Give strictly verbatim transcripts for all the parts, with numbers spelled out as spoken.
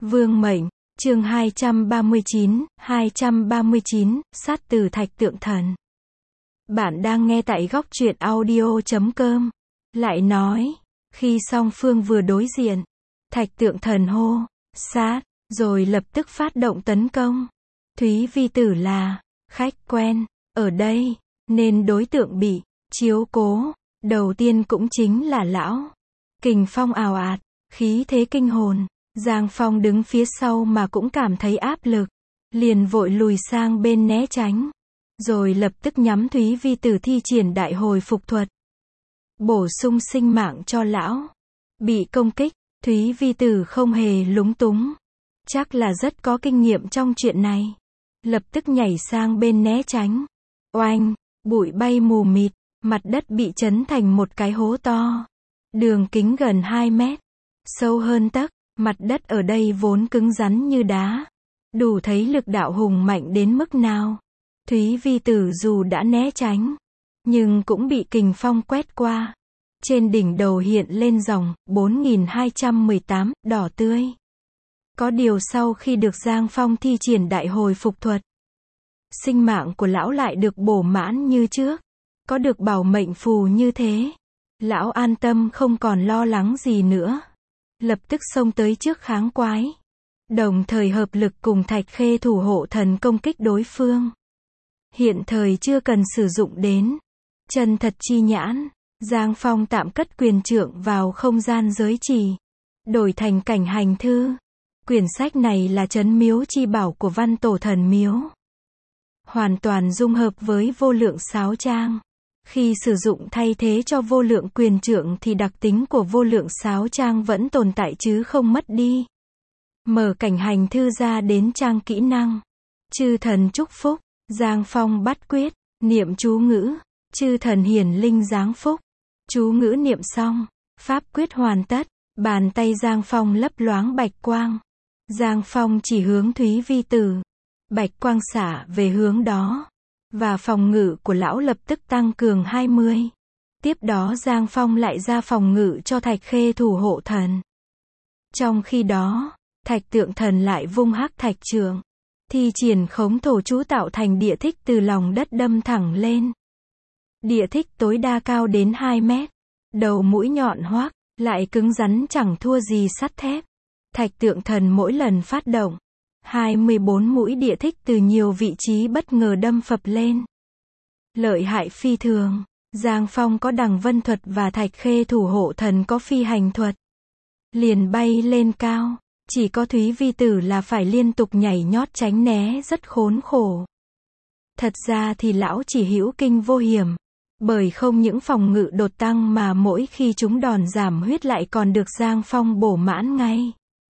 Vương mệnh, chương hai trăm ba mươi chín, hai trăm ba mươi chín, sát từ thạch tượng thần. Bạn đang nghe tại góc truyện audio chấm com. Lại nói, khi song phương vừa đối diện, thạch tượng thần hô, sát, rồi lập tức phát động tấn công. Thúy Vi Tử là khách quen ở đây, nên đối tượng bị chiếu cố đầu tiên cũng chính là lão. Kình phong ào ạt, khí thế kinh hồn. Giang Phong đứng phía sau mà cũng cảm thấy áp lực, liền vội lùi sang bên né tránh, rồi lập tức nhắm Thúy Vi Tử thi triển đại hồi phục thuật, bổ sung sinh mạng cho lão. Bị công kích, Thúy Vi Tử không hề lúng túng, chắc là rất có kinh nghiệm trong chuyện này, lập tức nhảy sang bên né tránh. Oanh, bụi bay mù mịt, mặt đất bị chấn thành một cái hố to, đường kính gần hai mét, sâu hơn tấc. Mặt đất ở đây vốn cứng rắn như đá, đủ thấy lực đạo hùng mạnh đến mức nào. Thúy Vi Tử dù đã né tránh, nhưng cũng bị kình phong quét qua. Trên đỉnh đầu hiện lên dòng bốn nghìn hai trăm mười tám đỏ tươi. Có điều sau khi được Giang Phong thi triển đại hồi phục thuật, sinh mạng của lão lại được bổ mãn như trước. Có được bảo mệnh phù như thế, lão an tâm không còn lo lắng gì nữa. Lập tức xông tới trước kháng quái, đồng thời hợp lực cùng Thạch Khê thủ hộ thần công kích đối phương. Hiện thời chưa cần sử dụng đến chân thật chi nhãn, Giang Phong tạm cất quyền trượng vào không gian giới trì, đổi thành cảnh hành thư. Quyển sách này là trấn miếu chi bảo của Văn Tổ Thần Miếu, hoàn toàn dung hợp với vô lượng sáo trang. Khi sử dụng thay thế cho vô lượng quyền trượng thì đặc tính của vô lượng sáo trang vẫn tồn tại chứ không mất đi. Mở cảnh hành thư ra đến trang kỹ năng. Chư thần chúc phúc, Giang Phong bắt quyết, niệm chú ngữ, chư thần hiển linh giáng phúc. Chú ngữ niệm xong, pháp quyết hoàn tất, bàn tay Giang Phong lấp loáng bạch quang. Giang Phong chỉ hướng Thúy Vi Tử, bạch quang xả về hướng đó, và phòng ngự của lão lập tức tăng cường hai mươi. Tiếp đó Giang Phong lại ra phòng ngự cho Thạch Khê thủ hộ thần. Trong khi đó, Thạch tượng thần lại vung hắc thạch trượng, thi triển khống thổ chú tạo thành địa thích từ lòng đất đâm thẳng lên. Địa thích tối đa cao đến hai mét, đầu mũi nhọn hoác, lại cứng rắn chẳng thua gì sắt thép. Thạch tượng thần mỗi lần phát động, hai mươi bốn mũi địa thích từ nhiều vị trí bất ngờ đâm phập lên. Lợi hại phi thường. Giang Phong có đằng vân thuật và Thạch Khê thủ hộ thần có phi hành thuật, liền bay lên cao. Chỉ có Thúy Vi Tử là phải liên tục nhảy nhót tránh né rất khốn khổ. Thật ra thì lão chỉ hữu kinh vô hiểm, bởi không những phòng ngự đột tăng mà mỗi khi chúng đòn giảm huyết lại còn được Giang Phong bổ mãn ngay.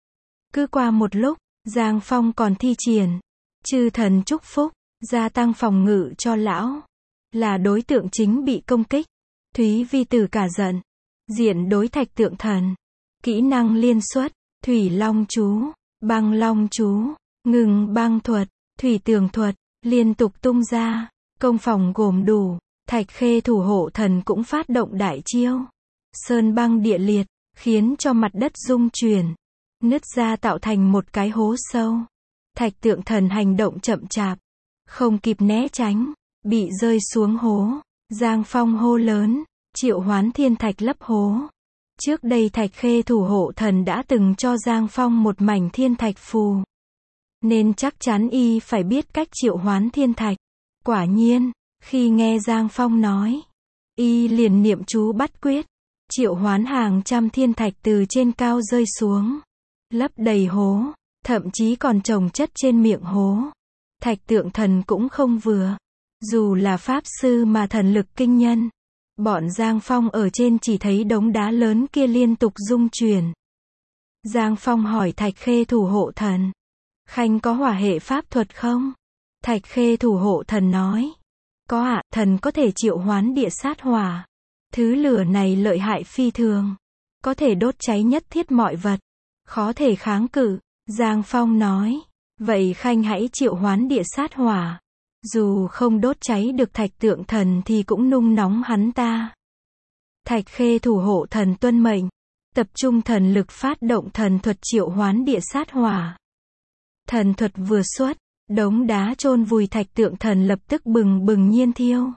Cứ qua một lúc, Giang Phong còn thi triển chư thần chúc phúc, gia tăng phòng ngự cho lão. Là đối tượng chính bị công kích, Thúy Vi Tử cả giận, diện đối Thạch tượng thần. Kỹ năng liên xuất, thủy long chú, băng long chú, ngừng băng thuật, thủy tường thuật, liên tục tung ra. Công phòng gồm đủ, Thạch Khê thủ hộ thần cũng phát động đại chiêu sơn băng địa liệt, khiến cho mặt đất rung chuyển, nứt ra tạo thành một cái hố sâu. Thạch tượng thần hành động chậm chạp, không kịp né tránh, bị rơi xuống hố. Giang Phong hô lớn, triệu hoán thiên thạch lấp hố. Trước đây Thạch Khê thủ hộ thần đã từng cho Giang Phong một mảnh thiên thạch phù, nên chắc chắn y phải biết cách triệu hoán thiên thạch. Quả nhiên, khi nghe Giang Phong nói, y liền niệm chú bắt quyết, triệu hoán hàng trăm thiên thạch từ trên cao rơi xuống, lấp đầy hố, thậm chí còn chồng chất trên miệng hố. Thạch tượng thần cũng không vừa, dù là pháp sư mà thần lực kinh nhân. Bọn Giang Phong ở trên chỉ thấy đống đá lớn kia liên tục rung chuyển. Giang Phong hỏi Thạch Khê thủ hộ thần, Khanh có hỏa hệ pháp thuật không? Thạch Khê thủ hộ thần nói, có ạ, thần có thể triệu hoán địa sát hỏa. Thứ lửa này lợi hại phi thường, có thể đốt cháy nhất thiết mọi vật, khó thể kháng cự. Giang Phong nói, vậy Khanh hãy triệu hoán địa sát hỏa. Dù không đốt cháy được Thạch tượng thần thì cũng nung nóng hắn ta. Thạch Khê thủ hộ thần tuân mệnh, Tập trung thần lực phát động thần thuật triệu hoán địa sát hỏa. Thần thuật vừa xuất, đống đá chôn vùi thạch tượng thần lập tức bừng bừng nhiên thiêu.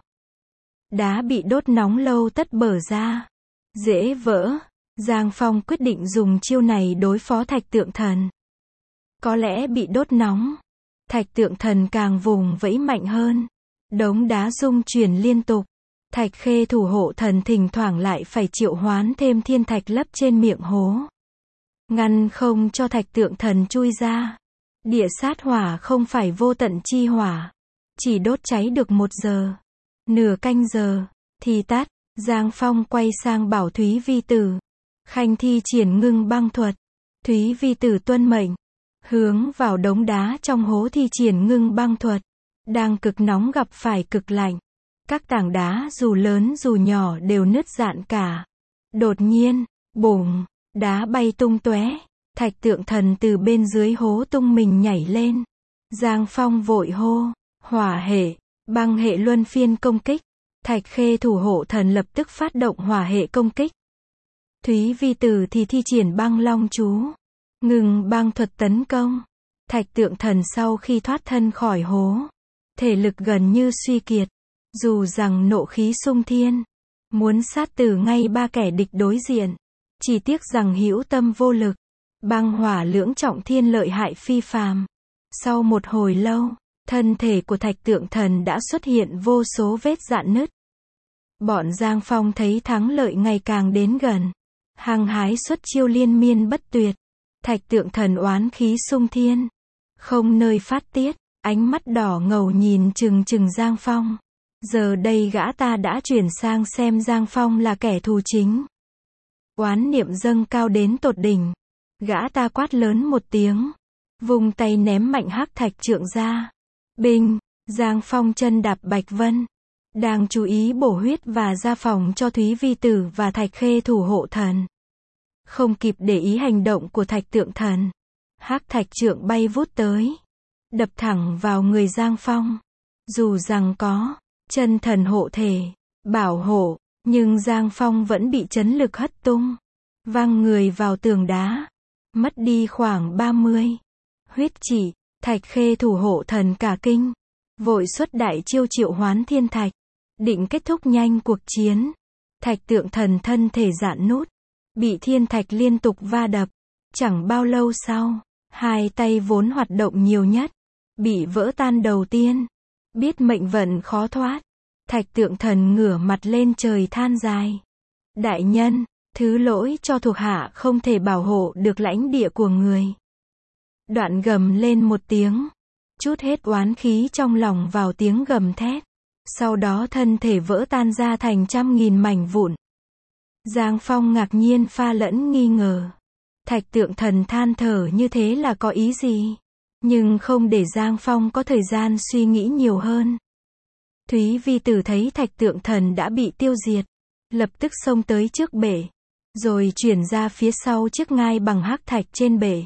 Đá bị đốt nóng lâu tất bở ra, dễ vỡ. Giang Phong quyết định dùng chiêu này đối phó thạch tượng thần. Có lẽ bị đốt nóng, thạch tượng thần càng vùng vẫy mạnh hơn. Đống đá rung chuyển liên tục. Thạch khê thủ hộ thần thỉnh thoảng lại phải triệu hoán thêm thiên thạch lấp trên miệng hố, ngăn không cho thạch tượng thần chui ra. Địa sát hỏa không phải vô tận chi hỏa, chỉ đốt cháy được một giờ, nửa canh giờ thì tắt. Giang Phong quay sang bảo Thúy Vi Tử, khanh thi triển ngưng băng thuật. Thúy Vi Tử tuân mệnh, hướng vào đống đá trong hố thi triển ngưng băng thuật. Đang cực nóng gặp phải cực lạnh, các tảng đá dù lớn dù nhỏ đều nứt rạn cả. Đột nhiên, bùng, đá bay tung tóe, thạch tượng thần từ bên dưới hố tung mình nhảy lên. Giang Phong vội hô, hỏa hệ, băng hệ luân phiên công kích. Thạch khê thủ hộ thần lập tức phát động hỏa hệ công kích. Thúy Vi Tử thì thi triển băng long chú, ngừng băng thuật tấn công. Thạch tượng thần sau khi thoát thân khỏi hố, thể lực gần như suy kiệt. Dù rằng nộ khí sung thiên, muốn sát tử ngay ba kẻ địch đối diện, chỉ tiếc rằng hữu tâm vô lực. Băng hỏa lưỡng trọng thiên lợi hại phi phàm. Sau một hồi lâu, thân thể của thạch tượng thần đã xuất hiện vô số vết rạn nứt. Bọn Giang Phong thấy thắng lợi ngày càng đến gần, hăng hái xuất chiêu liên miên bất tuyệt. Thạch tượng thần oán khí sung thiên, không nơi phát tiết, ánh mắt đỏ ngầu nhìn chừng chừng Giang Phong. Giờ đây gã ta đã chuyển sang xem Giang Phong là kẻ thù chính. Oán niệm dâng cao đến tột đỉnh. Gã ta quát lớn một tiếng, vùng tay ném mạnh hắc thạch trượng ra. Binh, Giang Phong chân đạp Bạch Vân, đang chú ý bổ huyết và ra phòng cho Thúy Vi Tử và thạch khê thủ hộ thần. Không kịp để ý hành động của thạch tượng thần, hắc thạch trượng bay vút tới, đập thẳng vào người Giang Phong. Dù rằng có chân thần hộ thể, bảo hộ, nhưng Giang Phong vẫn bị chấn lực hất tung, văng người vào tường đá, mất đi khoảng ba mươi. Huyết chỉ, thạch khê thủ hộ thần cả kinh, vội xuất đại chiêu triệu hoán thiên thạch, định kết thúc nhanh cuộc chiến. Thạch tượng thần thân thể rạn nút, bị thiên thạch liên tục va đập. Chẳng bao lâu sau, hai tay vốn hoạt động nhiều nhất, bị vỡ tan đầu tiên. Biết mệnh vận khó thoát, thạch tượng thần ngửa mặt lên trời than dài. Đại nhân, thứ lỗi cho thuộc hạ không thể bảo hộ được lãnh địa của người. Đoạn gầm lên một tiếng, trút hết oán khí trong lòng vào tiếng gầm thét. Sau đó thân thể vỡ tan ra thành trăm nghìn mảnh vụn. Giang Phong ngạc nhiên pha lẫn nghi ngờ. Thạch tượng thần than thở như thế là có ý gì? Nhưng không để Giang Phong có thời gian suy nghĩ nhiều hơn. Thúy Vi Tử thấy thạch tượng thần đã bị tiêu diệt, lập tức xông tới trước bể, rồi chuyển ra phía sau chiếc ngai bằng hắc thạch trên bể.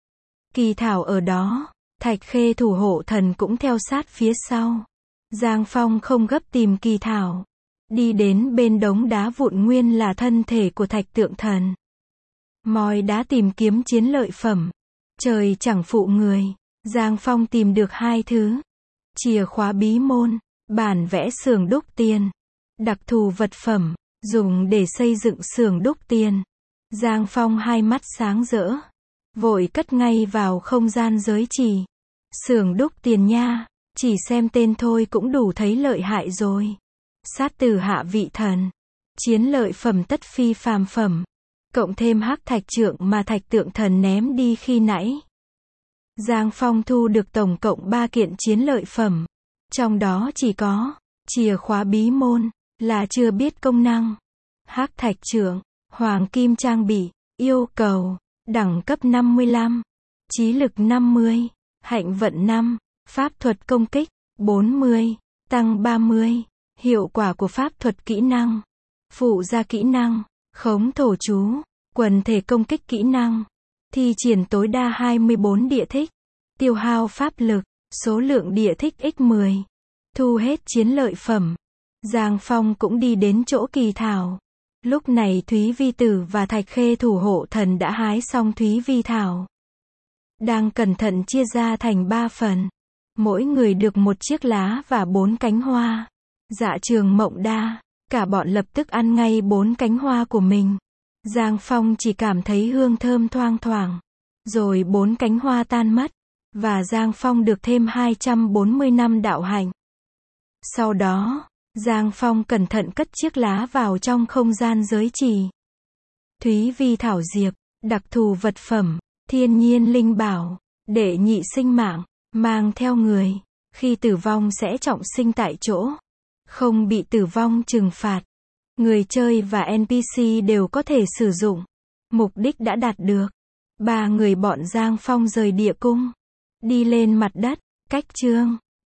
Kỳ thảo ở đó, thạch khê thủ hộ thần cũng theo sát phía sau. Giang Phong không gấp tìm kỳ thảo, đi đến bên đống đá vụn nguyên là thân thể của thạch tượng thần. Moi đá tìm kiếm chiến lợi phẩm. Trời chẳng phụ người, Giang Phong tìm được hai thứ: chìa khóa bí môn, bản vẽ xưởng đúc tiền, đặc thù vật phẩm, dùng để xây dựng xưởng đúc tiền. Giang Phong hai mắt sáng rỡ, vội cất ngay vào không gian giới chỉ. Xưởng đúc tiền nha, chỉ xem tên thôi cũng đủ thấy lợi hại rồi. Sát tử hạ vị thần, chiến lợi phẩm tất phi phàm phẩm, cộng thêm hắc thạch trượng mà thạch tượng thần ném đi khi nãy. Giang Phong thu được tổng cộng ba kiện chiến lợi phẩm, trong đó chỉ có chìa khóa bí môn là chưa biết công năng, hắc thạch trượng, hoàng kim trang bị, yêu cầu đẳng cấp năm mươi lăm, trí lực năm mươi, hạnh vận năm, pháp thuật công kích bốn mươi, tăng ba mươi. Hiệu quả của pháp thuật kỹ năng, phụ gia kỹ năng, khống thổ chú, quần thể công kích kỹ năng, thi triển tối đa hai mươi bốn địa thích, tiêu hao pháp lực, số lượng địa thích nhân mười. Thu hết chiến lợi phẩm, Giang Phong cũng đi đến chỗ kỳ thảo. Lúc này Thúy Vi Tử và Thạch Khê thủ hộ thần đã hái xong Thúy Vi Thảo. Đang cẩn thận chia ra thành ba phần. Mỗi người được một chiếc lá và bốn cánh hoa. Dạ Trường Mộng Đa, cả bọn lập tức ăn ngay bốn cánh hoa của mình. Giang Phong chỉ cảm thấy hương thơm thoang thoảng. Rồi bốn cánh hoa tan mất. Và Giang Phong được thêm hai trăm bốn mươi năm đạo hạnh. Sau đó, Giang Phong cẩn thận cất chiếc lá vào trong không gian giới trì. Thúy Vi Thảo Diệp, đặc thù vật phẩm, thiên nhiên linh bảo, đệ nhị sinh mạng, mang theo người. Khi tử vong sẽ trọng sinh tại chỗ. Không bị tử vong trừng phạt. Người chơi và en pê xê đều có thể sử dụng. Mục đích đã đạt được. Ba người bọn Giang Phong rời địa cung. Đi lên mặt đất, cách chương.